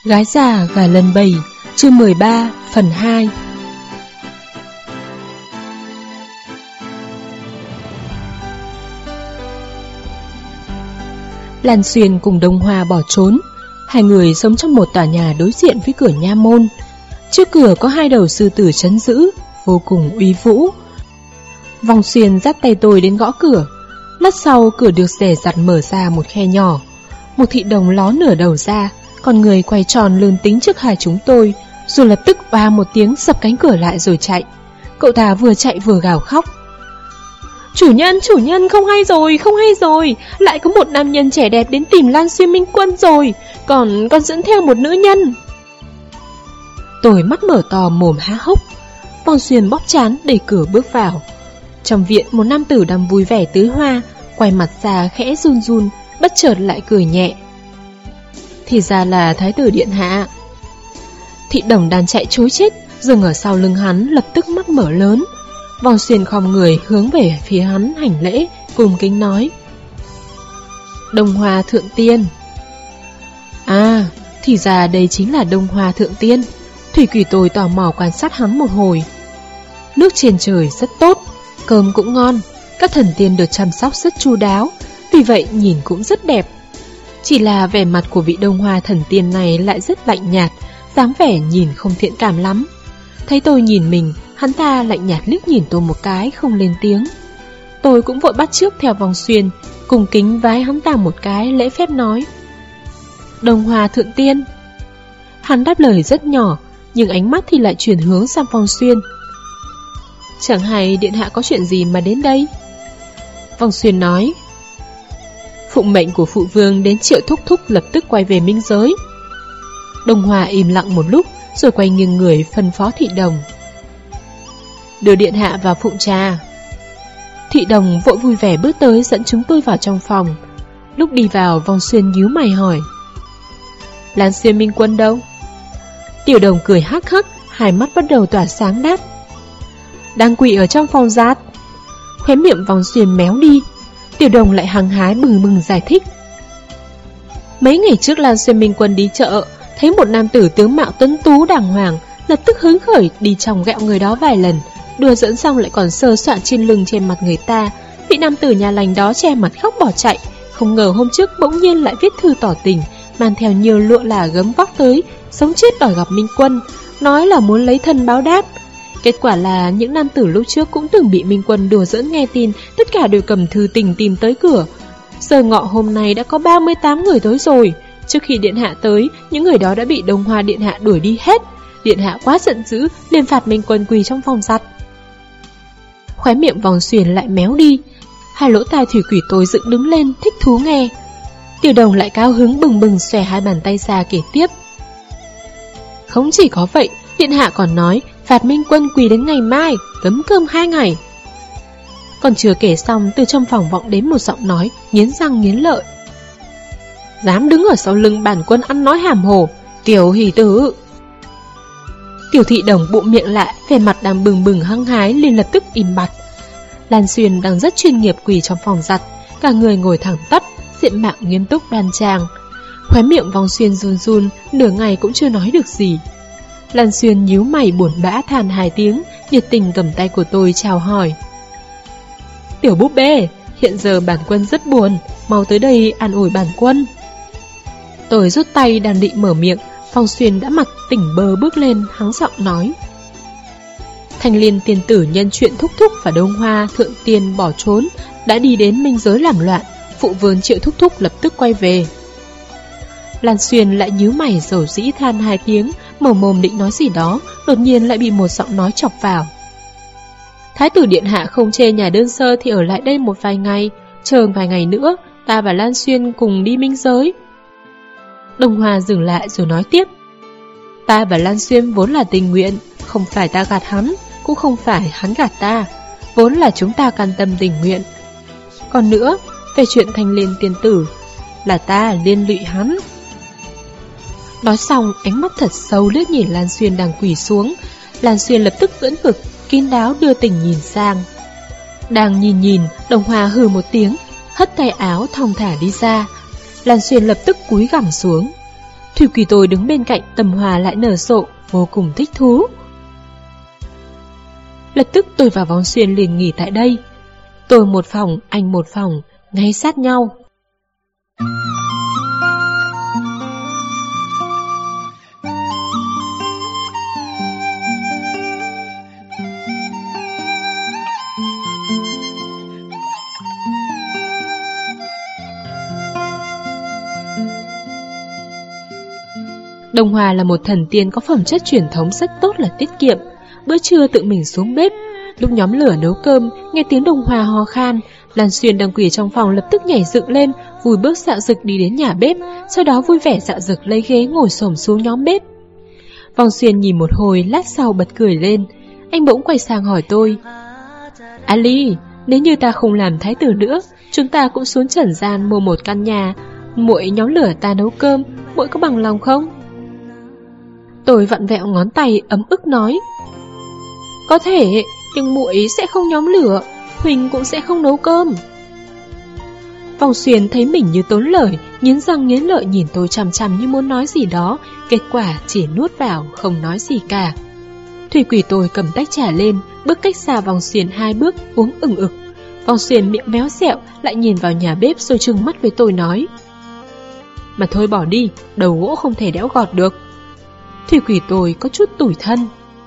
Gái già gà lần 7, chương 13, phần 2. Lan Xuyên cùng Đông Hoa bỏ trốn. Hai người sống trong một tòa nhà đối diện với cửa nha môn. Trước cửa có hai đầu sư tử trấn giữ, vô cùng uy vũ. Vong Xuyên dắt tay tôi đến gõ cửa. Lát sau cửa được dè dặt mở ra một khe nhỏ. Một thị đồng ló nửa đầu ra, con người quay tròn lươn tính trước hai chúng tôi, rồi lập tức oa một tiếng sập cánh cửa lại rồi chạy. Cậu ta vừa chạy vừa gào khóc. Chủ nhân, không hay rồi, lại có một nam nhân trẻ đẹp đến tìm Lan Xuyên Minh Quân rồi, còn dẫn theo một nữ nhân. Tôi mắt mở to mồm há hốc. Vong Xuyên bóp trán đẩy cửa bước vào. Trong viện một nam tử đang vui vẻ tưới hoa, quay mặt ra khẽ run run, bất chợt lại cười nhẹ. Thì ra là thái tử điện hạ. Thị đồng đang chạy trối chết, dừng ở sau lưng hắn lập tức mắt mở lớn. Vong Xuyên khom người hướng về phía hắn hành lễ, cung kính nói: Đông Hoa thượng tiên. À, thì ra đây chính là Đông Hoa thượng tiên. Thủy Quỷ tôi tò mò quan sát hắn một hồi. Nước trên trời rất tốt, cơm cũng ngon, các thần tiên được chăm sóc rất chu đáo, vì vậy nhìn cũng rất đẹp. Chỉ là vẻ mặt của vị Đông Hoa thần tiên này lại rất lạnh nhạt, dáng vẻ nhìn không thiện cảm lắm. Thấy tôi nhìn mình, hắn ta lạnh nhạt liếc nhìn tôi một cái, không lên tiếng. Tôi cũng vội bắt chước theo Vong Xuyên, cùng kính vái hắn ta một cái, lễ phép nói: Đông Hoa thượng tiên. Hắn đáp lời rất nhỏ, nhưng ánh mắt thì lại chuyển hướng sang Vong Xuyên. Chẳng hay điện hạ có chuyện gì mà đến đây? Vong Xuyên nói: Phụng mệnh của phụ vương đến Triệu Thúc Thúc lập tức quay về Minh Giới. Đông Hoa im lặng một lúc, rồi quay nghiêng người phân phó thị đồng: Đưa điện hạ vào phụng trà. Thị đồng vội vui vẻ bước tới dẫn chúng tôi vào trong phòng. Lúc đi vào, Vong Xuyên nhíu mày hỏi: Lan Xuyên Minh Quân đâu? Tiểu đồng cười hắc hắc, hai mắt bắt đầu tỏa sáng đáp: Đang quỳ ở trong phòng giặt. Khóe miệng Vong Xuyên méo đi. Tiểu đồng lại hăng hái bừng giải thích: Mấy ngày trước Lan Xuyên Minh Quân đi chợ, thấy một nam tử tướng mạo tuấn tú đàng hoàng, lập tức hứng khởi đi chòng ghẹo người đó vài lần, đùa dẫn xong lại còn sờ soạng trên lưng trên mặt người ta. Vị nam tử nhà lành đó che mặt khóc bỏ chạy. Không ngờ hôm trước bỗng nhiên lại viết thư tỏ tình, mang theo nhiều lụa là gấm vóc tới, sống chết đòi gặp Minh Quân, nói là muốn lấy thân báo đáp. Kết quả là những nam tử lúc trước cũng từng bị Minh Quân đùa giỡn nghe tin, tất cả đều cầm thư tình tìm tới cửa. Giờ ngọ hôm nay đã có 38 người tới rồi. Trước khi điện hạ tới, những người đó đã bị Đông Hoa điện hạ đuổi đi hết. Điện hạ quá giận dữ, liền phạt Minh Quân quỳ trong phòng giặt. Khóe miệng Vong Xuyên lại méo đi. Hai lỗ tai Thủy Quỷ tôi dựng đứng lên, thích thú nghe. Tiểu đồng lại cao hứng bừng xòe hai bàn tay ra kể tiếp: Không chỉ có vậy, điện hạ còn nói phạt Minh Quân quỳ đến ngày mai, cấm cơm 2 ngày. Còn chưa kể xong, từ trong phòng vọng đến một giọng nói nghiến răng nghiến lợi: Dám đứng ở sau lưng bản quân ăn nói hàm hồ, Tiểu hỷ tử. Tiểu thị đồng bụm miệng lại, vẻ mặt đang bừng hăng hái, liền lập tức im bặt. Lan Xuyên đang rất chuyên nghiệp quỳ trong phòng giặt, cả người ngồi thẳng tắp, diện mạo nghiêm túc đoan trang. Khóe miệng Vong Xuyên run run, nửa ngày cũng chưa nói được gì. Lan Xuyên nhíu mày buồn bã than 2 tiếng, nhiệt tình cầm tay của tôi chào hỏi: Tiểu búp bê, hiện giờ bản quân rất buồn, mau tới đây an ủi bản quân. Tôi rút tay đang định mở miệng, Vong Xuyên đã mặt tỉnh bơ bước lên, hắng giọng nói: Thanh Liên tiên tử nhân chuyện Thúc Thúc và Đông Hoa thượng tiên bỏ trốn, đã đi đến Minh Giới làm loạn, phụ vương Triệu Thúc Thúc lập tức quay về. Lan Xuyên lại nhíu mày dầu dĩ than 2 tiếng, mở mồm định nói gì đó, đột nhiên lại bị một giọng nói chọc vào: Thái tử điện hạ không chê nhà đơn sơ thì ở lại đây một vài ngày, chờ vài ngày nữa ta và Lan Xuyên cùng đi Minh Giới. Đông Hoa dừng lại rồi nói tiếp: Ta và Lan Xuyên vốn là tình nguyện, không phải ta gạt hắn, cũng không phải hắn gạt ta, vốn là chúng ta can tâm tình nguyện. Còn nữa, về chuyện Thanh Liên tiên tử, là ta liên lụy hắn. Nói xong, ánh mắt thật sâu liếc nhìn Lan Xuyên đang quỳ xuống. Lan Xuyên lập tức ưỡn ngực, kín đáo đưa tình nhìn sang. Đang nhìn, Đông Hoa hừ một tiếng, hất tay áo thong thả đi ra. Lan Xuyên lập tức cúi gằm xuống. Thủy Quỷ tôi đứng bên cạnh tầm hoa lại nở rộ, vô cùng thích thú. Lập tức tôi và Vong Xuyên liền nghỉ tại đây. Tôi một phòng, anh một phòng, ngay sát nhau. Đông Hoa là một thần tiên có phẩm chất truyền thống rất tốt là tiết kiệm. Bữa trưa tự mình xuống bếp. Lúc nhóm lửa nấu cơm, nghe tiếng Đông Hoa ho khan, Lan Xuyên đang quỳ trong phòng lập tức nhảy dựng lên, vùi bước dạo dực đi đến nhà bếp, sau đó vui vẻ dạo dực lấy ghế ngồi xổm xuống nhóm bếp. Vong Xuyên nhìn một hồi, lát sau bật cười lên. Anh bỗng quay sang hỏi tôi: Ali, nếu như ta không làm thái tử nữa, chúng ta cũng xuống Trần gian mua một căn nhà, muội nhóm lửa ta nấu cơm, muội có bằng lòng không? Tôi vặn vẹo ngón tay ấm ức nói: có thể, nhưng muội sẽ không nhóm lửa, Huỳnh cũng sẽ không nấu cơm. Vong Xuyên thấy mình như tốn lời, nghiến răng nghiến lợi nhìn tôi chằm chằm như muốn nói gì đó, kết quả chỉ nuốt vào không nói gì cả. Thủy Quỷ tôi cầm tách trà lên, bước cách xa Vong Xuyên 2 bước, uống ừng ực. Vong Xuyên miệng méo xẹo, lại nhìn vào nhà bếp rồi trừng mắt với tôi nói: mà thôi bỏ đi, đầu gỗ không thể đẽo gọt được. Thủy Quỷ tôi có chút tủi thân.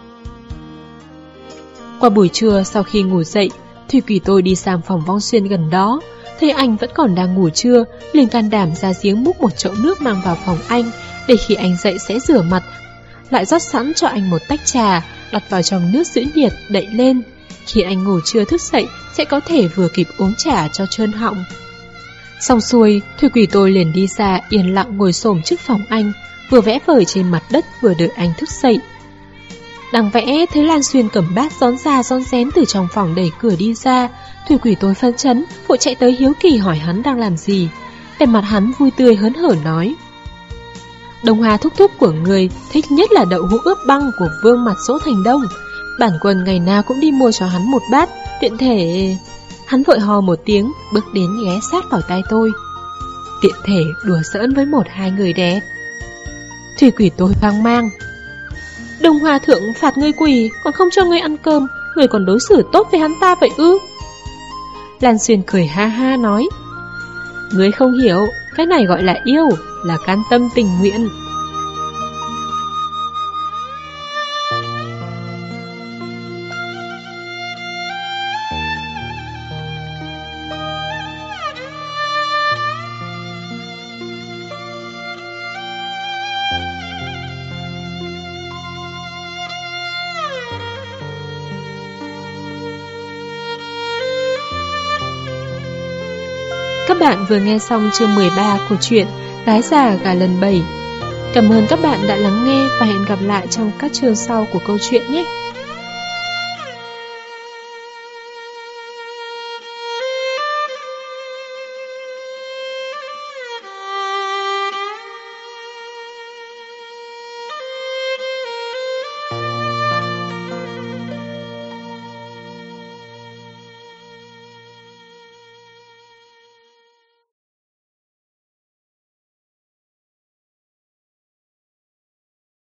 Qua buổi trưa sau khi ngủ dậy, Thủy Quỷ tôi đi sang phòng Vong Xuyên gần đó, thấy anh vẫn còn đang ngủ trưa, liền can đảm ra giếng múc một chậu nước mang vào phòng anh, để khi anh dậy sẽ rửa mặt, lại rót sẵn cho anh một tách trà, đặt vào trong nước giữ nhiệt đậy lên. Khi anh ngủ trưa thức dậy sẽ có thể vừa kịp uống trà cho trơn họng. Xong xuôi, Thủy Quỷ tôi liền đi ra yên lặng ngồi xổm trước phòng anh, vừa vẽ vời trên mặt đất vừa đợi anh thức dậy. Đang vẽ thấy Lan Xuyên cầm bát rón ra rón rén từ trong phòng đẩy cửa đi ra. Thủy Quỷ tôi phấn chấn, vội chạy tới hiếu kỳ hỏi hắn đang làm gì. Vẻ mặt hắn vui tươi hớn hở nói: Đông Hoa thúc thúc của người thích nhất là đậu hũ ướp băng của Vương Mặt Số Thành Đông. Bản quân ngày nào cũng đi mua cho hắn một bát, tiện thể... Hắn vội hò một tiếng, bước đến ghé sát vào tai tôi: tiện thể đùa giỡn với 1-2 người đẹp. Thủy Quỷ tôi hoang mang: Đông Hoa thượng phạt ngươi quỳ, còn không cho ngươi ăn cơm, ngươi còn đối xử tốt với hắn ta vậy ư? Lan Xuyên cười ha ha nói: ngươi không hiểu, cái này gọi là yêu, là can tâm tình nguyện. Các bạn vừa nghe xong chương 13 của truyện Gái Già Gà Lần 7. Cảm ơn các bạn đã lắng nghe và hẹn gặp lại trong các chương sau của câu chuyện nhé.